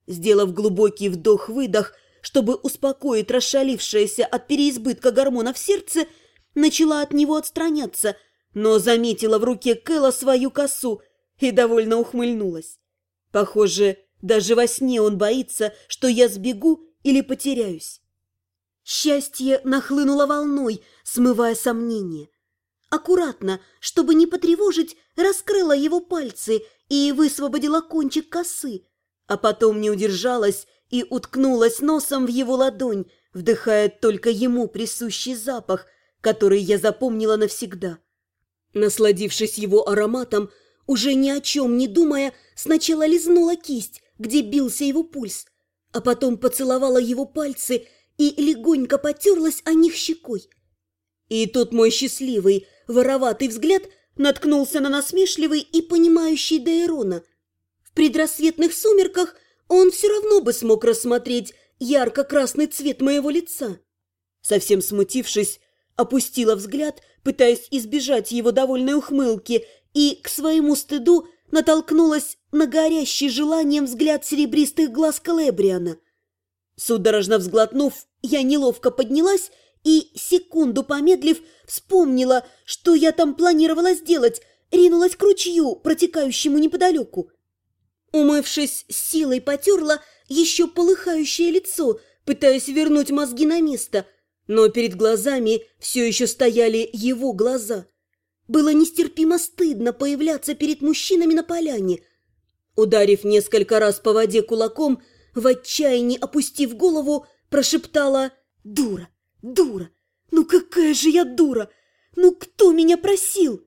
Сделав глубокий вдох-выдох, чтобы успокоить расшалившееся от переизбытка гормонов сердце, начала от него отстраняться, но заметила в руке Кэла свою косу и довольно ухмыльнулась. Похоже, даже во сне он боится, что я сбегу или потеряюсь. Счастье нахлынуло волной, смывая сомнения. Аккуратно, чтобы не потревожить, раскрыла его пальцы и высвободила кончик косы, а потом не удержалась и уткнулась носом в его ладонь, вдыхая только ему присущий запах, который я запомнила навсегда. Насладившись его ароматом, уже ни о чем не думая, сначала лизнула кисть, где бился его пульс, а потом поцеловала его пальцы и легонько потерлась о них щекой. И тут мой счастливый, вороватый взгляд наткнулся на насмешливый и понимающий Дейрона. В предрассветных сумерках он все равно бы смог рассмотреть ярко-красный цвет моего лица. Совсем смутившись, опустила взгляд, пытаясь избежать его довольной ухмылки, и к своему стыду натолкнулась на горящий желанием взгляд серебристых глаз Кэлебриана. Судорожно взглотнув, я неловко поднялась и, секунду помедлив, вспомнила, что я там планировала сделать, ринулась к ручью, протекающему неподалеку. Умывшись, с силой потерла еще полыхающее лицо, пытаясь вернуть мозги на место, но перед глазами все еще стояли его глаза. Было нестерпимо стыдно появляться перед мужчинами на поляне. Ударив несколько раз по воде кулаком, в отчаянии опустив голову, прошептала: «Дура, дура! Ну какая же я дура! Ну кто меня просил?»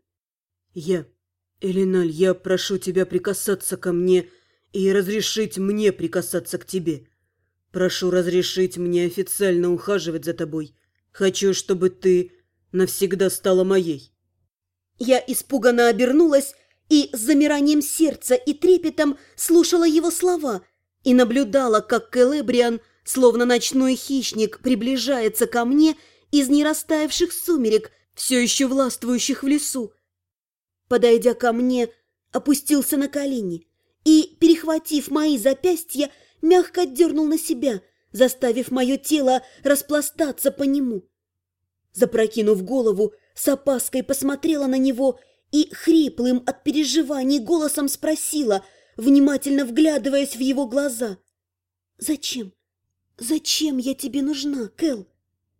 Элиналь, я прошу тебя прикасаться ко мне и разрешить мне прикасаться к тебе. Прошу разрешить мне официально ухаживать за тобой. Хочу, чтобы ты навсегда стала моей». Я испуганно обернулась и с замиранием сердца и трепетом слушала его слова и наблюдала, как Кэлебриан, словно ночной хищник, приближается ко мне из нерастаявших сумерек, все еще властвующих в лесу. Подойдя ко мне, опустился на колени и, перехватив мои запястья, мягко отдернул на себя, заставив мое тело распластаться по нему. Запрокинув голову, с опаской посмотрела на него и хриплым от переживаний голосом спросила, внимательно вглядываясь в его глаза: «Зачем? Зачем я тебе нужна, Кэл?»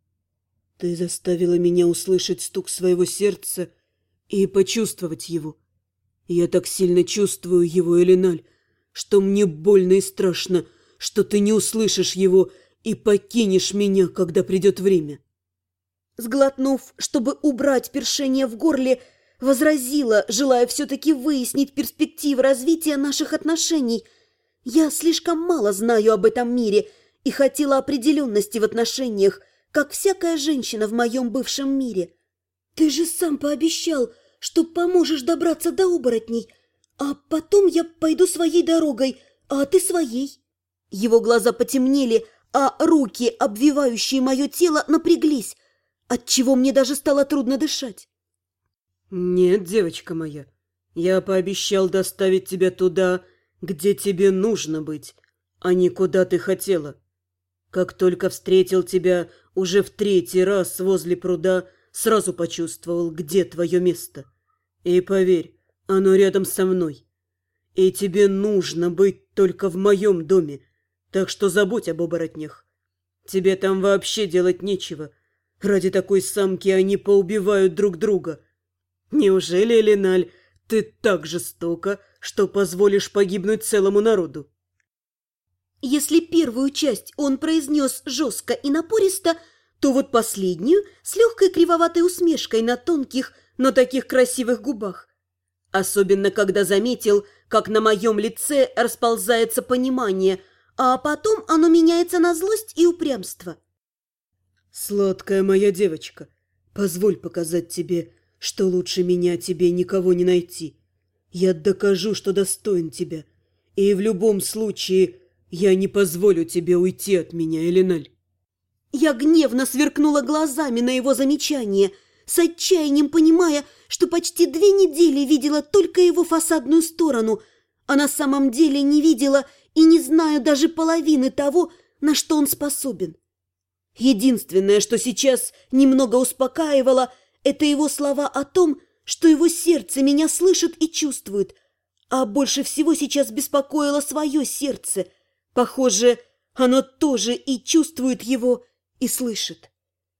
«Ты заставила меня услышать стук своего сердца и почувствовать его. Я так сильно чувствую его, Элиналь, что мне больно и страшно, что ты не услышишь его и покинешь меня, когда придет время». Сглотнув, чтобы убрать першение в горле, возразила, желая все-таки выяснить перспективы развития наших отношений. Я слишком мало знаю об этом мире и хотела определенности в отношениях, как всякая женщина в моем бывшем мире. «Ты же сам пообещал, что поможешь добраться до оборотней, а потом я пойду своей дорогой, а ты своей». Его глаза потемнели, а руки, обвивающие мое тело, напряглись, отчего мне даже стало трудно дышать. «Нет, девочка моя, я пообещал доставить тебя туда, где тебе нужно быть, а не куда ты хотела. Как только встретил тебя уже в 3-й раз возле пруда, сразу почувствовал, где твое место. И поверь, оно рядом со мной. И тебе нужно быть только в моем доме, так что забудь об оборотнях. Тебе там вообще делать нечего. Ради такой самки они поубивают друг друга. Неужели, Элиналь, ты так жестока, что позволишь погибнуть целому народу?» Если первую часть он произнес жестко и напористо, то вот последнюю с легкой кривоватой усмешкой на тонких, но таких красивых губах. Особенно, когда заметил, как на моем лице расползается понимание, а потом оно меняется на злость и упрямство. «Сладкая моя девочка, позволь показать тебе, что лучше меня тебе никого не найти. Я докажу, что достоин тебя, и в любом случае я не позволю тебе уйти от меня, Элиналь». Я гневно сверкнула глазами на его замечание, с отчаянием понимая, что почти 2 недели видела только его фасадную сторону, а на самом деле не видела и не знаю даже половины того, на что он способен. Единственное, что сейчас немного успокаивало, это его слова о том, что его сердце меня слышит и чувствует, а больше всего сейчас беспокоило свое сердце. Похоже, оно тоже и чувствует его, и слышит.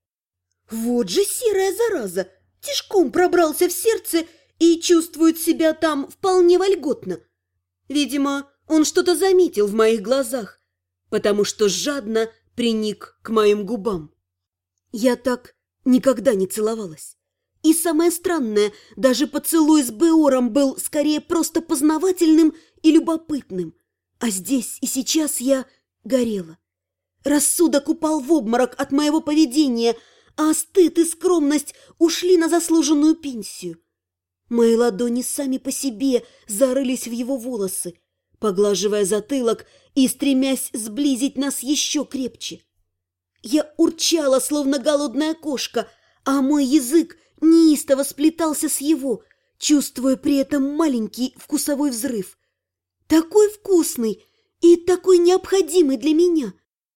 Вот же серая зараза! Тишком пробрался в сердце и чувствует себя там вполне вольготно. Видимо, он что-то заметил в моих глазах, потому что жадно приник к моим губам. Я так никогда не целовалась. И самое странное, даже поцелуй с Беором был скорее просто познавательным и любопытным. А здесь и сейчас я горела. Рассудок упал в обморок от моего поведения, а стыд и скромность ушли на заслуженную пенсию. Мои ладони сами по себе зарылись в его волосы, поглаживая затылок и стремясь сблизить нас еще крепче. Я урчала, словно голодная кошка, а мой язык неистово сплетался с его, чувствуя при этом маленький вкусовой взрыв. Такой вкусный и такой необходимый для меня.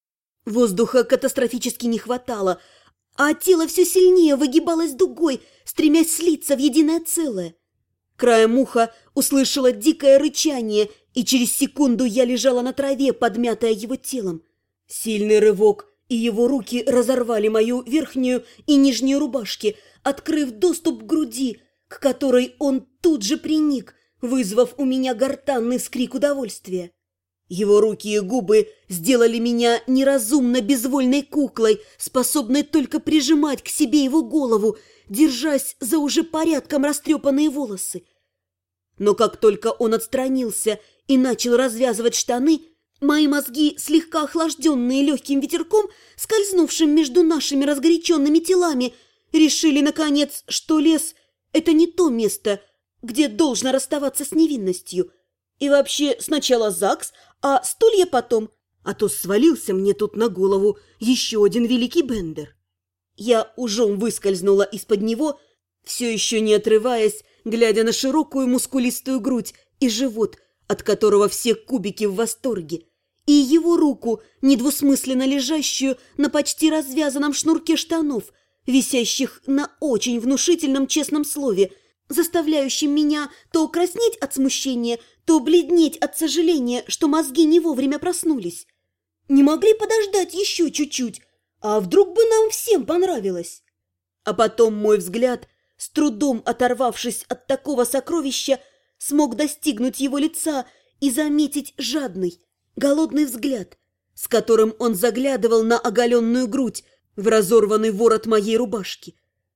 Воздуха катастрофически не хватало, а тело все сильнее выгибалось дугой, стремясь слиться в единое целое. Краем уха услышала дикое рычание, и через секунду я лежала на траве, подмятая его телом. Сильный рывок, и его руки разорвали мою верхнюю и нижнюю рубашки, открыв доступ к груди, к которой он тут же приник, вызвав у меня гортанный вскрик удовольствия. Его руки и губы сделали меня неразумно безвольной куклой, способной только прижимать к себе его голову, держась за уже порядком растрепанные волосы. Но как только он отстранился и начал развязывать штаны, мои мозги, слегка охлажденные легким ветерком, скользнувшим между нашими разгоряченными телами, решили, наконец, что лес – это не то место, где должно расставаться с невинностью. И вообще сначала ЗАГС, а стулья потом, а то свалился мне тут на голову еще один великий Бендер. Я ужом выскользнула из-под него, все еще не отрываясь, глядя на широкую мускулистую грудь и живот, от которого все кубики в восторге, и его руку, недвусмысленно лежащую на почти развязанном шнурке штанов, висящих на очень внушительном честном слове, заставляющим меня то краснеть от смущения, то бледнеть от сожаления, что мозги не вовремя проснулись. Не могли подождать еще чуть-чуть, а вдруг бы нам всем понравилось? А потом мой взгляд, с трудом оторвавшись от такого сокровища, смог достигнуть его лица и заметить жадный, голодный взгляд, с которым он заглядывал на оголенную грудь в разорванный ворот моей рубашки.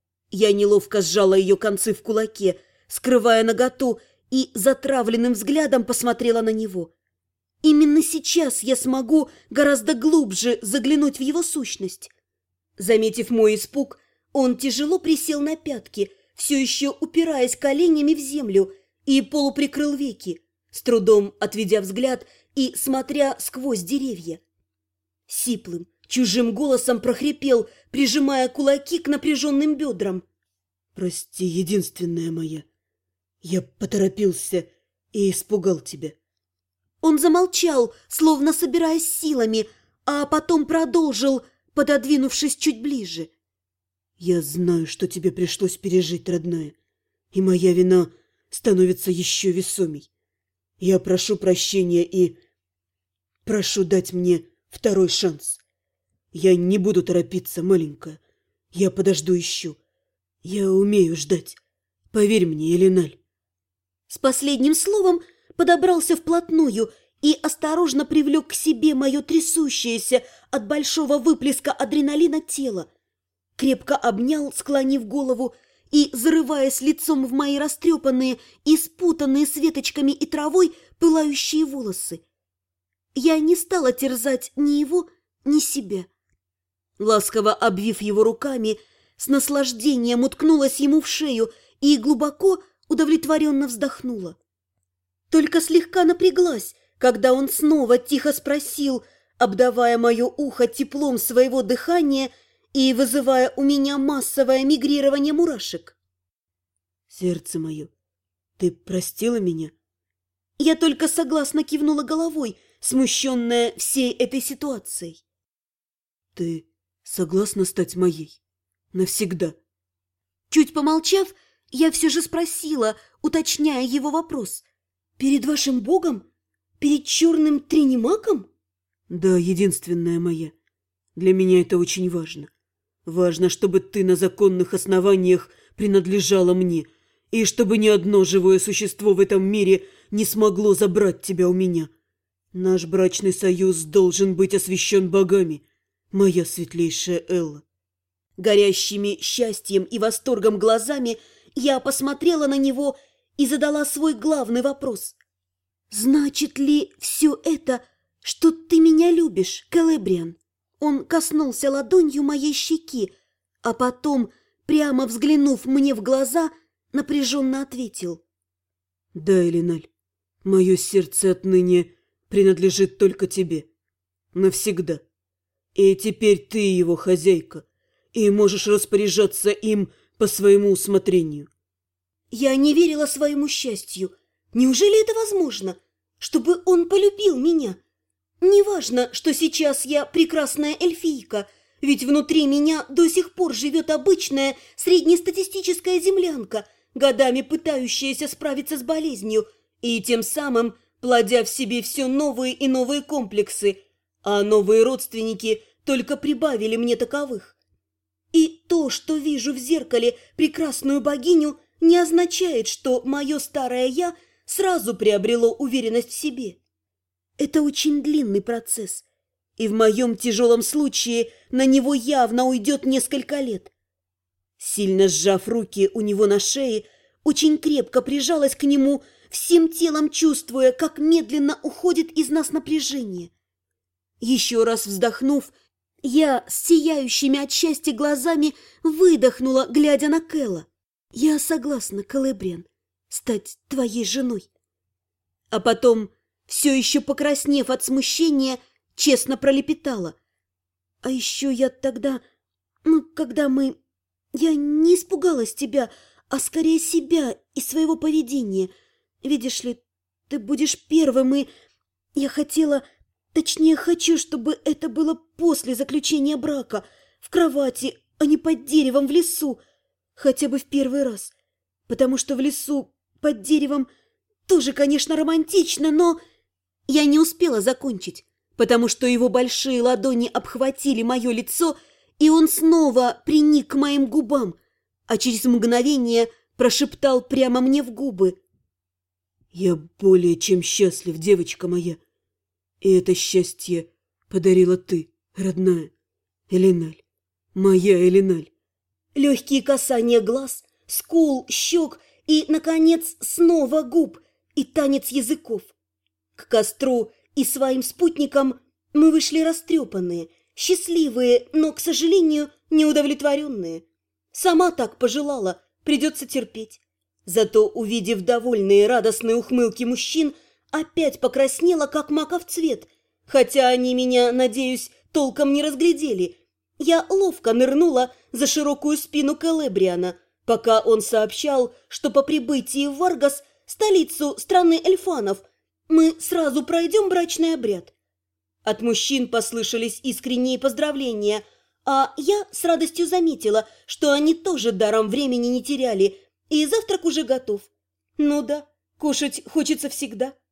Я неловко сжала ее концы в кулаке, скрывая наготу, и затравленным взглядом посмотрела на него. Именно сейчас я смогу гораздо глубже заглянуть в его сущность. Заметив мой испуг, он тяжело присел на пятки, все еще упираясь коленями в землю, и полуприкрыл веки, с трудом отведя взгляд и смотря сквозь деревья. Сиплым, чужим голосом прохрипел, прижимая кулаки к напряженным бедрам. «Прости, единственная моя. Я поторопился и испугал тебя». Он замолчал, словно собираясь силами, а потом продолжил, пододвинувшись чуть ближе. «Я знаю, что тебе пришлось пережить, родная, и моя вина становится еще весомей. Я прошу прощения и прошу дать мне второй шанс. Я не буду торопиться, маленькая. Я подожду еще. Я умею ждать. Поверь мне, Элиналь». С последним словом подобрался вплотную и осторожно привлек к себе мое трясущееся от большого выплеска адреналина тело. Крепко обнял, склонив голову, и, зарываясь лицом в мои растрепанные и спутанные с веточками и травой пылающие волосы. Я не стала терзать ни его, ни себя. Ласково обвив его руками, с наслаждением уткнулась ему в шею и глубоко, удовлетворенно вздохнула. Только слегка напряглась, когда он снова тихо спросил, обдавая мое ухо теплом своего дыхания и вызывая у меня массовое мигрирование мурашек. «Сердце мое, ты простила меня?» Я только согласно кивнула головой, смущенная всей этой ситуацией. «Ты согласна стать моей? Навсегда?» Чуть помолчав, я все же спросила, уточняя его вопрос. «Перед вашим богом? Перед черным тринимаком?» «Да, единственная моя. Для меня это очень важно. Важно, чтобы ты на законных основаниях принадлежала мне, и чтобы ни одно живое существо в этом мире не смогло забрать тебя у меня. Наш брачный союз должен быть освящен богами, моя светлейшая Элла». Горящими счастьем и восторгом глазами я посмотрела на него и задала свой главный вопрос. «Значит ли все это, что ты меня любишь, Келебриан?» Он коснулся ладонью моей щеки, а потом, прямо взглянув мне в глаза, напряженно ответил. «Да, Элиналь, мое сердце отныне принадлежит только тебе. Навсегда. И теперь ты его хозяйка, и можешь распоряжаться им по своему усмотрению». Я не верила своему счастью. Неужели это возможно, чтобы он полюбил меня? Неважно, что сейчас я прекрасная эльфийка, ведь внутри меня до сих пор живет обычная среднестатистическая землянка, годами пытающаяся справиться с болезнью и тем самым плодя в себе все новые и новые комплексы, а новые родственники только прибавили мне таковых. И то, что вижу в зеркале прекрасную богиню, не означает, что мое старое «я» сразу приобрело уверенность в себе. Это очень длинный процесс, и в моем тяжелом случае на него явно уйдет несколько лет. Сильно сжав руки у него на шее, очень крепко прижалась к нему, всем телом чувствуя, как медленно уходит из нас напряжение. Еще раз вздохнув, я с сияющими от счастья глазами выдохнула, глядя на Кэла. «Я согласна, Келебриан, стать твоей женой». А потом, все еще покраснев от смущения, честно пролепетала. «А еще я тогда, когда мы... Я не испугалась тебя, а скорее себя и своего поведения. Видишь ли, ты будешь первым, и я хотела... Точнее, хочу, чтобы это было после заключения брака, в кровати, а не под деревом в лесу, хотя бы в первый раз. Потому что в лесу, под деревом, тоже, конечно, романтично, но...» Я не успела закончить, потому что его большие ладони обхватили мое лицо, и он снова приник к моим губам, а через мгновение прошептал прямо мне в губы. «Я более чем счастлив, девочка моя. И это счастье подарила ты, родная, Элиналь, моя Элиналь». Легкие касания глаз, скул, щек и, наконец, снова губ и танец языков. К костру и своим спутникам мы вышли растрепанные, счастливые, но, к сожалению, неудовлетворенные. Сама так пожелала, придется терпеть. Зато, увидев довольные радостные ухмылки мужчин, опять покраснела, как маков цвет, хотя они меня, надеюсь, толком не разглядели. Я ловко нырнула за широкую спину Келебриана, пока он сообщал, что по прибытии в Варгас, столицу страны эльфанов, мы сразу пройдем брачный обряд. От мужчин послышались искренние поздравления, а я с радостью заметила, что они тоже даром времени не теряли, и завтрак уже готов. Ну да, кушать хочется всегда.